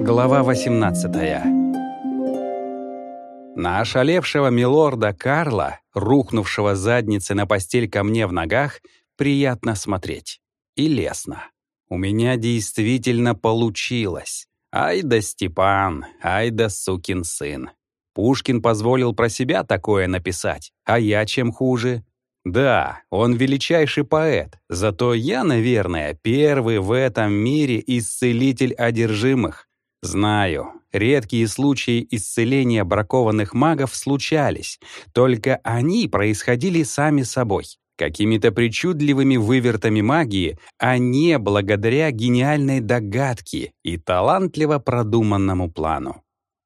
Глава 18. На ошалевшего милорда Карла, рухнувшего задницей на постель ко мне в ногах, приятно смотреть. И лестно. У меня действительно получилось. Ай да Степан, ай да сукин сын. Пушкин позволил про себя такое написать, а я чем хуже? Да, он величайший поэт, зато я, наверное, первый в этом мире исцелитель одержимых. Знаю, редкие случаи исцеления бракованных магов случались, только они происходили сами собой, какими-то причудливыми вывертами магии, а не благодаря гениальной догадке и талантливо продуманному плану.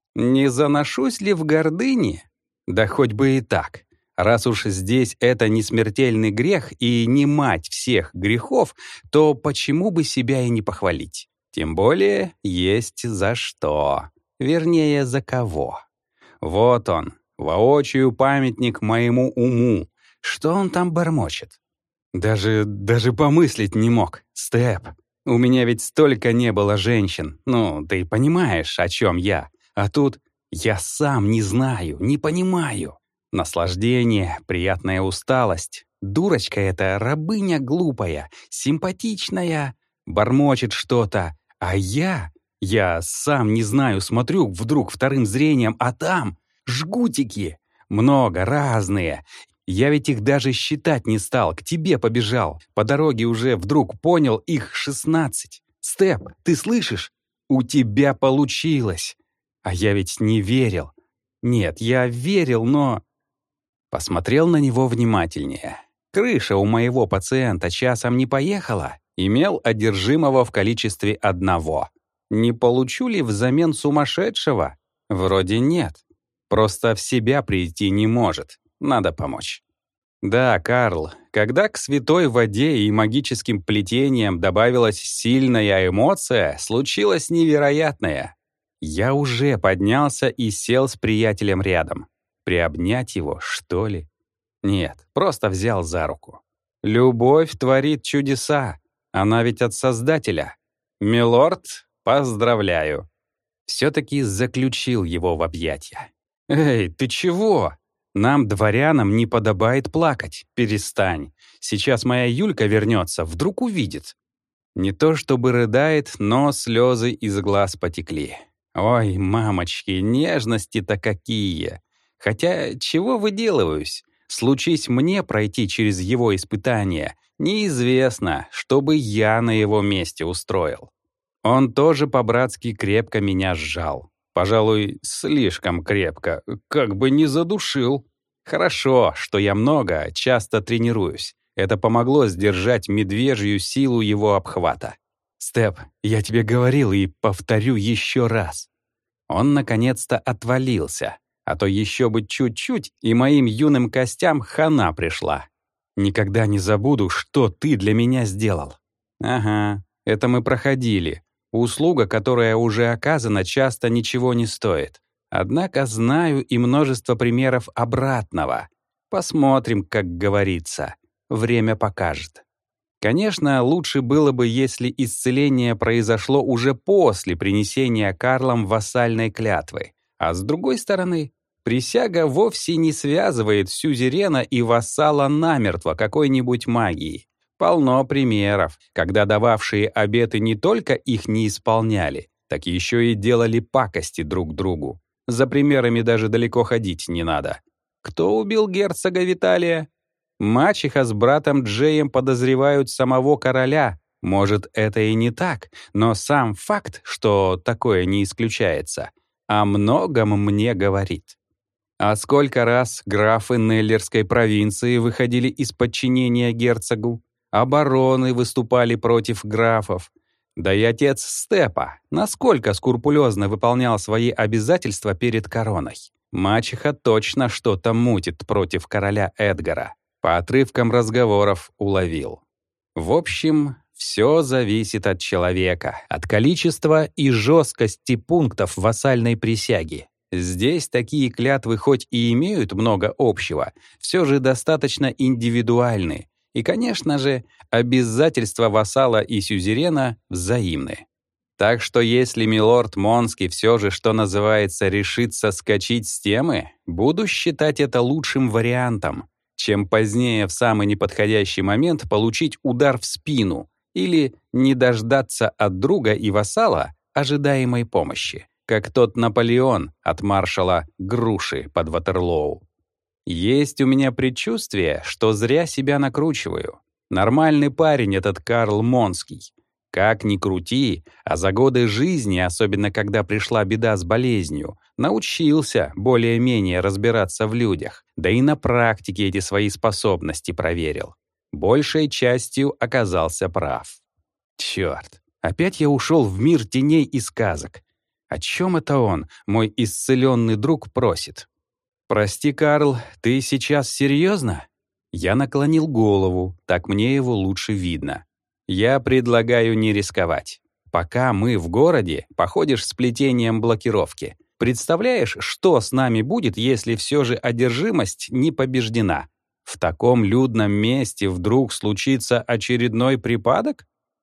Не заношусь ли в гордыне? Да хоть бы и так. Раз уж здесь это не смертельный грех и не мать всех грехов, то почему бы себя и не похвалить? Тем более есть за что. Вернее, за кого. Вот он, воочию памятник моему уму. Что он там бормочет? Даже помыслить не мог, Степ. У меня ведь столько не было женщин. Ну, ты понимаешь, о чем я. А тут я сам не знаю, не понимаю. Наслаждение, приятная усталость. Дурочка эта, рабыня глупая, симпатичная, бормочет что-то. А я сам не знаю, смотрю вдруг вторым зрением, а там жгутики. Много, разные. Я ведь их даже считать не стал, к тебе побежал. По дороге уже вдруг понял, их 16. Степ, ты слышишь? У тебя получилось. А я ведь не верил. Нет, я верил, но... Посмотрел на него внимательнее. Крыша у моего пациента часом не поехала. Имел одержимого в количестве одного. Не получу ли взамен сумасшедшего? Вроде нет. Просто в себя прийти не может. Надо помочь. Да, Карл, когда к святой воде и магическим плетениям добавилась сильная эмоция, случилось невероятное. Я уже поднялся и сел с приятелем рядом. Приобнять его, что ли? Нет, просто взял за руку. Любовь творит чудеса. Она ведь от Создателя. Милорд, поздравляю. Все-таки заключил его в объятия. Эй, ты чего? Нам, дворянам, не подобает плакать. Перестань. Сейчас моя Юлька вернется, вдруг увидит. Не то чтобы рыдает, но слезы из глаз потекли. Ой, мамочки, нежности-то какие! Хотя чего выделываюсь? Случись мне пройти через его испытания, неизвестно, что бы я на его месте устроил. Он тоже по-братски крепко меня сжал. Пожалуй, слишком крепко, как бы не задушил. Хорошо, что я много, часто тренируюсь. Это помогло сдержать медвежью силу его обхвата. «Степ, я тебе говорил и повторю еще раз». Он наконец-то отвалился, а то еще бы чуть-чуть, и моим юным костям хана пришла. Никогда не забуду, что ты для меня сделал. Ага, это мы проходили. Услуга, которая уже оказана, часто ничего не стоит. Однако знаю и множество примеров обратного. Посмотрим, как говорится. Время покажет. Конечно, лучше было бы, если исцеление произошло уже после принесения Карлом вассальной клятвы. А с другой стороны, присяга вовсе не связывает сюзерена и вассала намертво какой-нибудь магией. Полно примеров, когда дававшие обеты не только их не исполняли, так еще и делали пакости друг другу. За примерами даже далеко ходить не надо. Кто убил герцога Виталия? Мачеха с братом Джеем подозревают самого короля. Может, это и не так, но сам факт, что такое не исключается, о многом мне говорит. А сколько раз графы Неллерской провинции выходили из подчинения герцогу? А бароны выступали против графов. Да и отец Степа насколько скрупулезно выполнял свои обязательства перед короной. Мачеха точно что-то мутит против короля Эдгара. По отрывкам разговоров уловил. В общем, все зависит от человека, от количества и жесткости пунктов вассальной присяги. Здесь такие клятвы хоть и имеют много общего, все же достаточно индивидуальны. И, конечно же, обязательства вассала и сюзерена взаимны. Так что если милорд Монский все же, что называется, решится скачить с темы, буду считать это лучшим вариантом, чем позднее в самый неподходящий момент получить удар в спину или не дождаться от друга и вассала ожидаемой помощи, как тот Наполеон от маршала Груши под Ватерлоу. Есть у меня предчувствие, что зря себя накручиваю. Нормальный парень этот Карл Монский. Как ни крути, а за годы жизни, особенно когда пришла беда с болезнью, научился более-менее разбираться в людях, да и на практике эти свои способности проверил. Большей частью оказался прав. Черт, опять я ушел в мир теней и сказок. О чем это он, мой исцеленный друг, просит? «Прости, Карл, ты сейчас серьезно?» Я наклонил голову, так мне его лучше видно. Я предлагаю не рисковать. Пока мы в городе, походишь с плетением блокировки. Представляешь, что с нами будет, если все же одержимость не побеждена? В таком людном месте вдруг случится очередной припадок?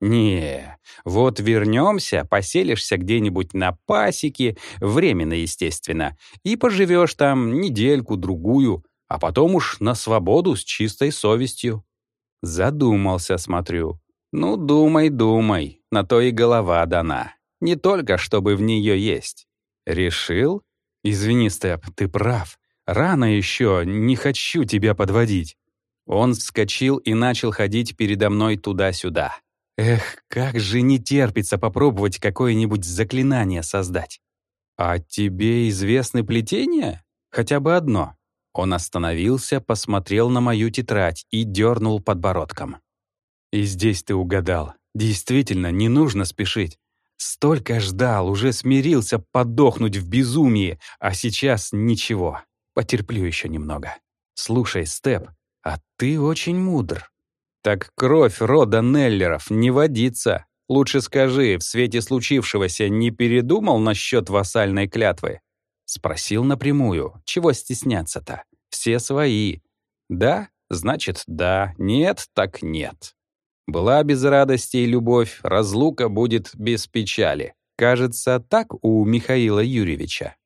Не, вот вернемся, поселишься где-нибудь на пасеке, временно, естественно, и поживешь там недельку-другую, а потом уж на свободу с чистой совестью. Задумался, смотрю. Ну, думай, думай, на то и голова дана. Не только, чтобы в нее есть. Решил? Извини, Степ, ты прав. Рано еще, не хочу тебя подводить. Он вскочил и начал ходить передо мной туда-сюда. Эх, как же не терпится попробовать какое-нибудь заклинание создать. А тебе известны плетения? Хотя бы одно. Он остановился, посмотрел на мою тетрадь и дернул подбородком. И здесь ты угадал. Действительно, не нужно спешить. Столько ждал, уже смирился подохнуть в безумии, а сейчас ничего. Потерплю еще немного. Слушай, Степ, а ты очень мудр. Так кровь рода Неллеров не водится. Лучше скажи, в свете случившегося не передумал насчет вассальной клятвы? Спросил напрямую. Чего стесняться-то? Все свои. Да? Значит, да. Нет, так нет. Была без радости и любовь, разлука будет без печали. Кажется, так у Михаила Юрьевича.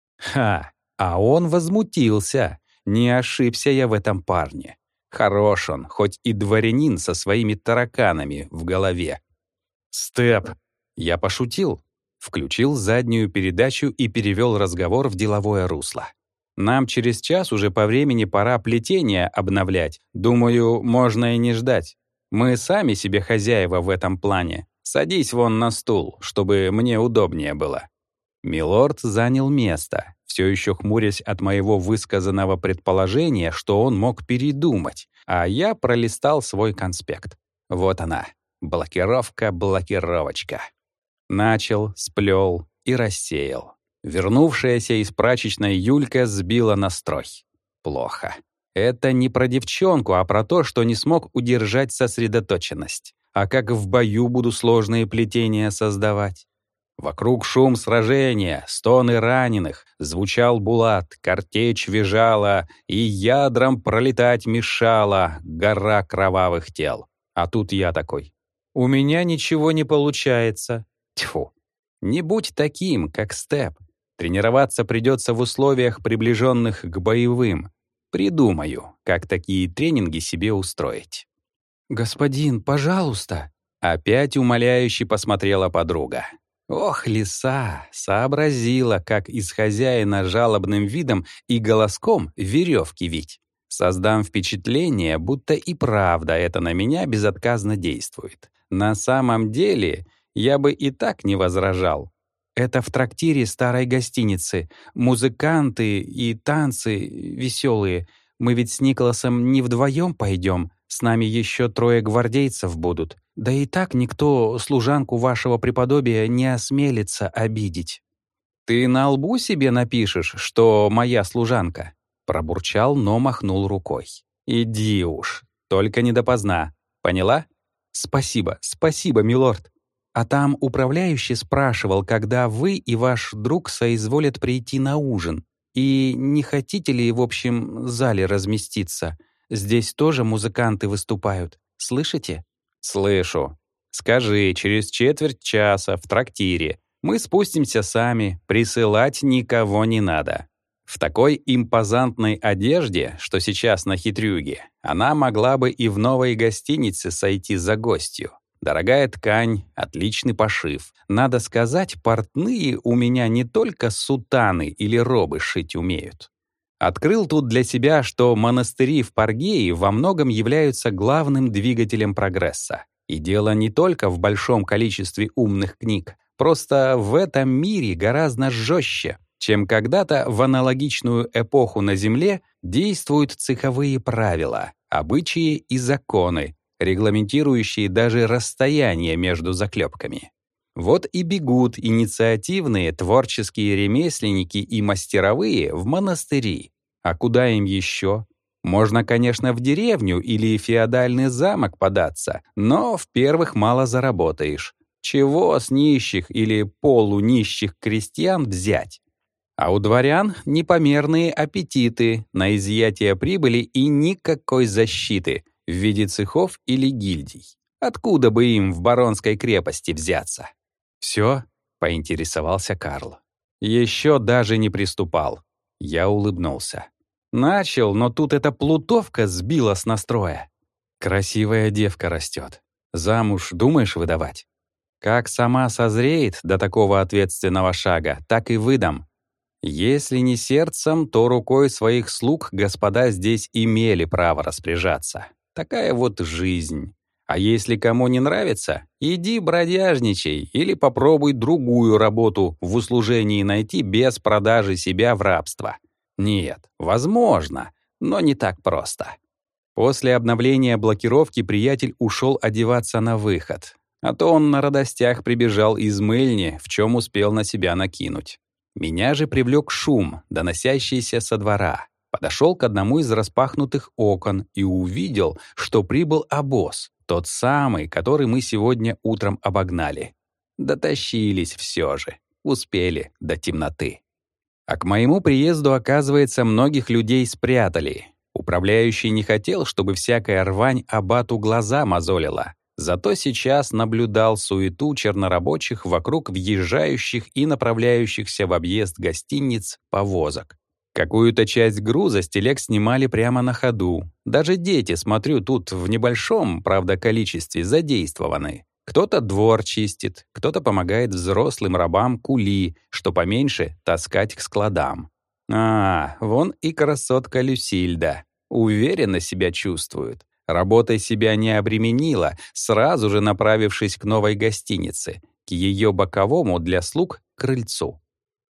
Ха! А он возмутился. Не ошибся я в этом парне. Хорош он, хоть и дворянин со своими тараканами в голове. «Степ!» Я пошутил. Включил заднюю передачу и перевел разговор в деловое русло. Нам через час уже по времени пора плетение обновлять. Думаю, можно и не ждать. Мы сами себе хозяева в этом плане. Садись вон на стул, чтобы мне удобнее было. Милорд занял место, все еще хмурясь от моего высказанного предположения, что он мог передумать, а я пролистал свой конспект. Вот она, блокировка-блокировочка. Начал, сплел и рассеял. Вернувшаяся из прачечной Юлька сбила настрой. Плохо. Это не про девчонку, а про то, что не смог удержать сосредоточенность. А как в бою буду сложные плетения создавать? Вокруг шум сражения, стоны раненых, звучал булат, картечь визжала, и ядрам пролетать мешала гора кровавых тел. А тут я такой. У меня ничего не получается. Тьфу. Не будь таким, как Степ. Тренироваться придется в условиях, приближенных к боевым. Придумаю, как такие тренинги себе устроить. «Господин, пожалуйста!» Опять умоляюще посмотрела подруга. Ох, лиса, сообразила, как из хозяина жалобным видом и голоском веревки вить. Создам впечатление, будто и правда это на меня безотказно действует. На самом деле, я бы и так не возражал. Это в трактире старой гостиницы. Музыканты и танцы веселые. Мы ведь с Николасом не вдвоем пойдем. С нами еще 3 гвардейцев будут. Да и так никто служанку вашего преподобия не осмелится обидеть. «Ты на лбу себе напишешь, что моя служанка?» Пробурчал, но махнул рукой. «Иди уж, только не допоздна. Поняла?» «Спасибо, спасибо, милорд. А там управляющий спрашивал, когда вы и ваш друг соизволят прийти на ужин. И не хотите ли в общем зале разместиться? Здесь тоже музыканты выступают. Слышите?» «Слышу. Скажи, через четверть часа в трактире. Мы спустимся сами, присылать никого не надо. В такой импозантной одежде, что сейчас на хитрюге, она могла бы и в новой гостинице сойти за гостью. Дорогая ткань, отличный пошив. Надо сказать, портные у меня не только сутаны или робы шить умеют. Открыл тут для себя, что монастыри в Паргее во многом являются главным двигателем прогресса. И дело не только в большом количестве умных книг. Просто в этом мире гораздо жестче, чем когда-то в аналогичную эпоху на Земле, действуют цеховые правила, обычаи и законы, регламентирующие даже расстояние между заклепками. Вот и бегут инициативные творческие ремесленники и мастеровые в монастыри. А куда им еще? Можно, конечно, в деревню или феодальный замок податься, но в первых мало заработаешь. Чего с нищих или полунищих крестьян взять? А у дворян непомерные аппетиты на изъятие прибыли и никакой защиты в виде цехов или гильдий. Откуда бы им в баронской крепости взяться? «Все?» — поинтересовался Карл. Еще даже не приступал. Я улыбнулся. Начал, но тут эта плутовка сбила с настроя. Красивая девка растет. Замуж думаешь выдавать? Как сама созреет до такого ответственного шага, так и выдам. Если не сердцем, то рукой своих слуг господа здесь имели право распоряжаться. Такая вот жизнь. А если кому не нравится, иди бродяжничай или попробуй другую работу в услужении найти без продажи себя в рабство. Нет, возможно, но не так просто. После обновления блокировки приятель ушел одеваться на выход. А то он на радостях прибежал из мыльни, в чем успел на себя накинуть. Меня же привлек шум, доносящийся со двора. Подошел к одному из распахнутых окон и увидел, что прибыл обоз, тот самый, который мы сегодня утром обогнали. Дотащились все же, успели до темноты. А к моему приезду, оказывается, многих людей спрятали. Управляющий не хотел, чтобы всякая рвань аббату глаза мозолила. Зато сейчас наблюдал суету чернорабочих вокруг въезжающих и направляющихся в объезд гостиниц повозок. Какую-то часть груза с телег снимали прямо на ходу. Даже дети, смотрю, тут в небольшом, правда, количестве задействованы. Кто-то двор чистит, кто-то помогает взрослым рабам кули, что поменьше таскать к складам. Вон и красотка Люсильда. Уверенно себя чувствует. Работой себя не обременила, сразу же направившись к новой гостинице, к ее боковому для слуг крыльцу.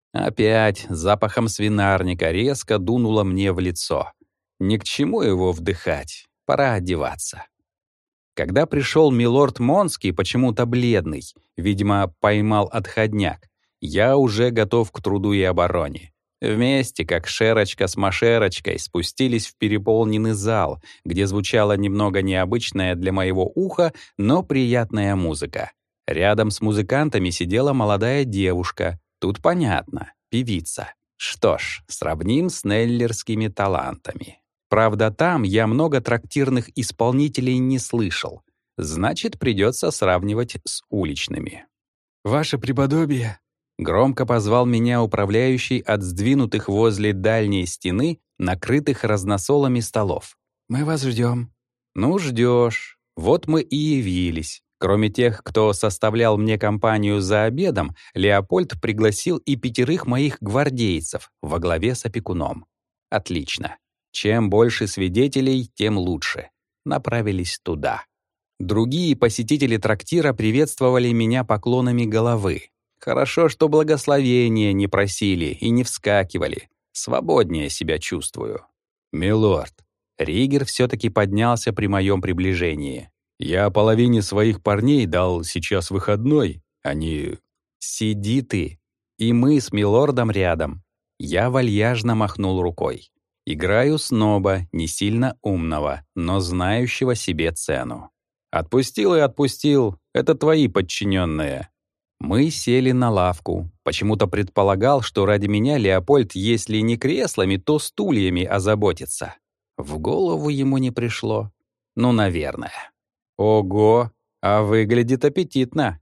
Опять запахом свинарника резко дунуло мне в лицо. Ни к чему его вдыхать, пора одеваться. Когда пришел милорд Монский, почему-то бледный, видимо, поймал отходняк, я уже готов к труду и обороне. Вместе, как шерочка с машерочкой, спустились в переполненный зал, где звучала немного необычная для моего уха, но приятная музыка. Рядом с музыкантами сидела молодая девушка. Тут понятно, певица. Что ж, сравним с неллерскими талантами. Правда, там я много трактирных исполнителей не слышал. Значит, придется сравнивать с уличными. «Ваше преподобие!» Громко позвал меня управляющий от сдвинутых возле дальней стены, накрытых разносолами столов. «Мы вас ждем». «Ну, ждешь. Вот мы и явились». Кроме тех, кто составлял мне компанию за обедом, Леопольд пригласил и 5 моих гвардейцев во главе с опекуном. Отлично. Чем больше свидетелей, тем лучше. Направились туда. Другие посетители трактира приветствовали меня поклонами головы. Хорошо, что благословения не просили и не вскакивали. Свободнее себя чувствую. «Милорд». Ригер все-таки поднялся при моем приближении. «Я половине своих парней дал сейчас выходной. Они...» «Сиди ты». И мы с милордом рядом. Я вальяжно махнул рукой. Играю сноба, не сильно умного, но знающего себе цену. «Отпустил и отпустил. Это твои подчиненные». Мы сели на лавку. Почему-то предполагал, что ради меня Леопольд, если не креслами, то стульями озаботится. В голову ему не пришло. Ну, наверное. Ого! А выглядит аппетитно.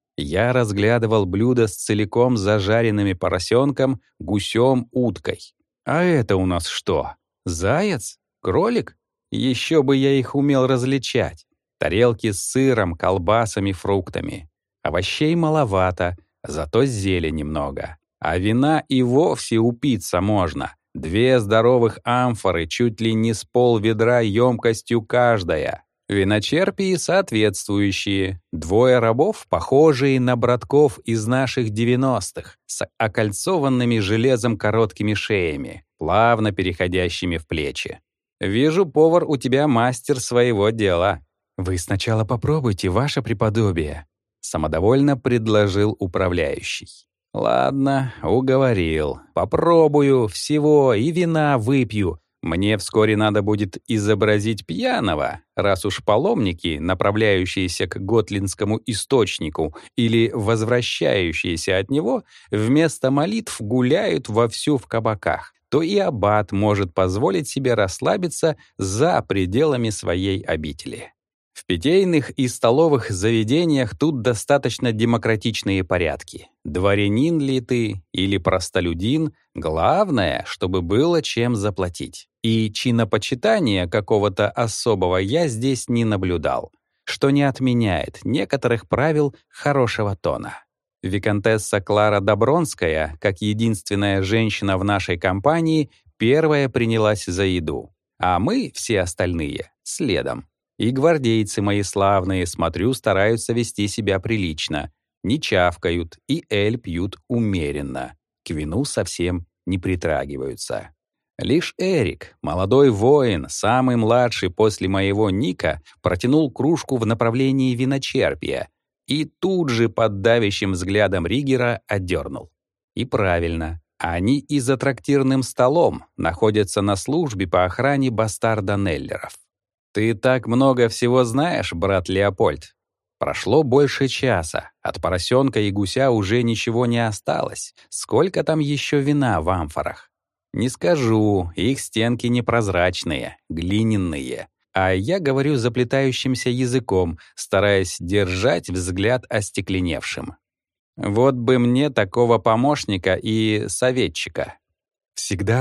Я разглядывал блюдо с целиком зажаренными поросенком, гусем, уткой. А это у нас что? Заяц? Кролик? Еще бы я их умел различать. Тарелки с сыром, колбасами, фруктами. Овощей маловато, зато зелени много. А вина и вовсе упиться можно. 2 здоровых амфоры, чуть ли не с полведра емкостью каждая. Виночерпии соответствующие. 2 рабов, похожие на братков из наших 90-х, с окольцованными железом короткими шеями, плавно переходящими в плечи. Вижу, повар у тебя мастер своего дела. Вы сначала попробуйте, ваше преподобие, самодовольно предложил управляющий. Ладно, уговорил. Попробую всего и вина выпью. Мне вскоре надо будет изобразить пьяного, раз уж паломники, направляющиеся к Готлинскому источнику или возвращающиеся от него, вместо молитв гуляют вовсю в кабаках, то и аббат может позволить себе расслабиться за пределами своей обители. В питейных и столовых заведениях тут достаточно демократичные порядки. Дворянин ли ты или простолюдин, главное, чтобы было чем заплатить. И чинопочитания какого-то особого я здесь не наблюдал, что не отменяет некоторых правил хорошего тона. Виконтесса Клара Добронская, как единственная женщина в нашей компании, первая принялась за еду, а мы, все остальные, следом. И гвардейцы мои славные, смотрю, стараются вести себя прилично, не чавкают и эль пьют умеренно, к вину совсем не притрагиваются. Лишь Эрик, молодой воин, самый младший после моего Ника, протянул кружку в направлении виночерпия и тут же под давящим взглядом Ригера отдернул. И правильно, они и за трактирным столом находятся на службе по охране бастарда Неллеров. «Ты так много всего знаешь, брат Леопольд?» Прошло больше часа, от поросенка и гуся уже ничего не осталось. Сколько там еще вина в амфорах? Не скажу, их стенки непрозрачные, глиняные. А я говорю заплетающимся языком, стараясь держать взгляд остекленевшим. Вот бы мне такого помощника и советчика. Всегда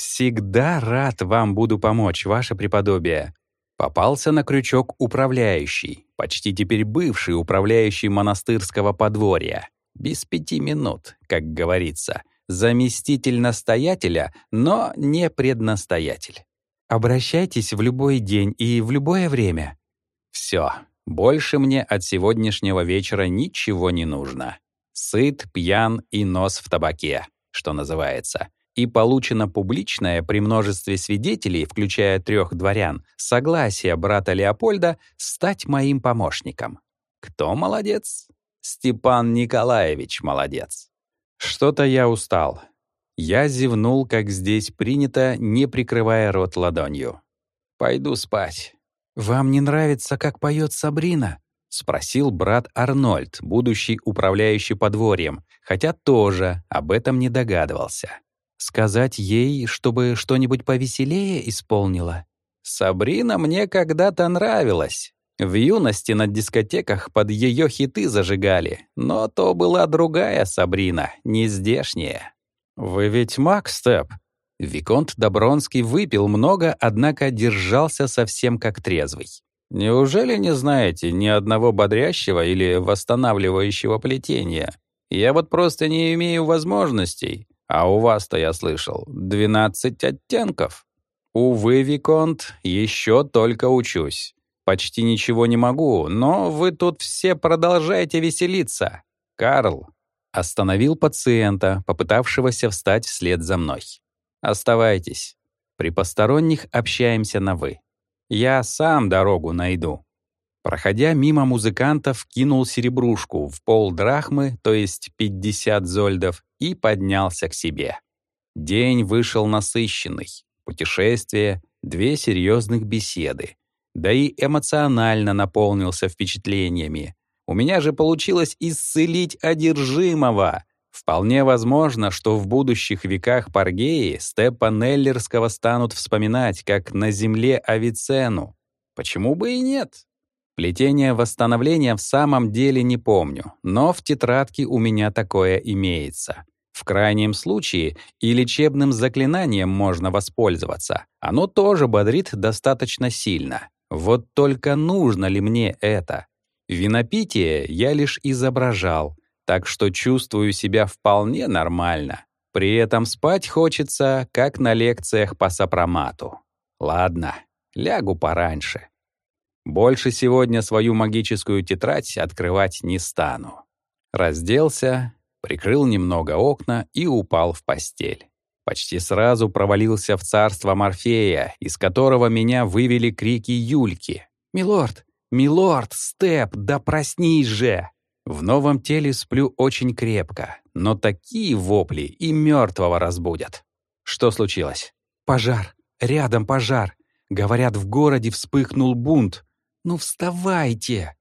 рад вам буду помочь, ваше преподобие. Попался на крючок управляющий, почти теперь бывший управляющий монастырского подворья. Без 5 минут, как говорится. Заместитель настоятеля, но не преднастоятель. Обращайтесь в любой день и в любое время. Все, больше мне от сегодняшнего вечера ничего не нужно. Сыт, пьян и нос в табаке, что называется. И получено публичное при множестве свидетелей, включая 3 дворян, согласие брата Леопольда стать моим помощником. Кто молодец? Степан Николаевич молодец. Что-то я устал. Я зевнул, как здесь принято, не прикрывая рот ладонью. Пойду спать. «Вам не нравится, как поет Сабрина?» — спросил брат Арнольд, будущий управляющий подворьем, хотя тоже об этом не догадывался. Сказать ей, чтобы что-нибудь повеселее исполнила? Сабрина мне когда-то нравилась. В юности на дискотеках под ее хиты зажигали, но то была другая Сабрина, не здешняя. «Вы ведь маг, Степ?» Виконт Добронский выпил много, однако держался совсем как трезвый. «Неужели не знаете ни одного бодрящего или восстанавливающего плетения? Я вот просто не имею возможностей. А у вас-то, я слышал, 12 оттенков. Увы, Виконт, еще только учусь. Почти ничего не могу, но вы тут все продолжаете веселиться. Карл!» Остановил пациента, попытавшегося встать вслед за мной. «Оставайтесь. При посторонних общаемся на «вы». Я сам дорогу найду». Проходя мимо музыкантов, кинул серебрушку в полдрахмы, то есть 50 зольдов, и поднялся к себе. День вышел насыщенный. Путешествие, 2 серьезных беседы. Да и эмоционально наполнился впечатлениями. У меня же получилось исцелить одержимого. Вполне возможно, что в будущих веках Паргеи Степа Неллерского станут вспоминать как на земле Авиценну. Почему бы и нет? Плетение восстановления в самом деле не помню, но в тетрадке у меня такое имеется. В крайнем случае и лечебным заклинанием можно воспользоваться. Оно тоже бодрит достаточно сильно. Вот только нужно ли мне это? Винопитие я лишь изображал, так что чувствую себя вполне нормально. При этом спать хочется, как на лекциях по сопромату. Ладно, лягу пораньше. Больше сегодня свою магическую тетрадь открывать не стану. Разделся, прикрыл немного окна и упал в постель. Почти сразу провалился в царство Морфея, из которого меня вывели крики Юльки. «Милорд! Милорд! Степ! Да проснись же!» В новом теле сплю очень крепко, но такие вопли и мертвого разбудят. Что случилось? Пожар. Рядом пожар. Говорят, в городе вспыхнул бунт. Ну вставайте!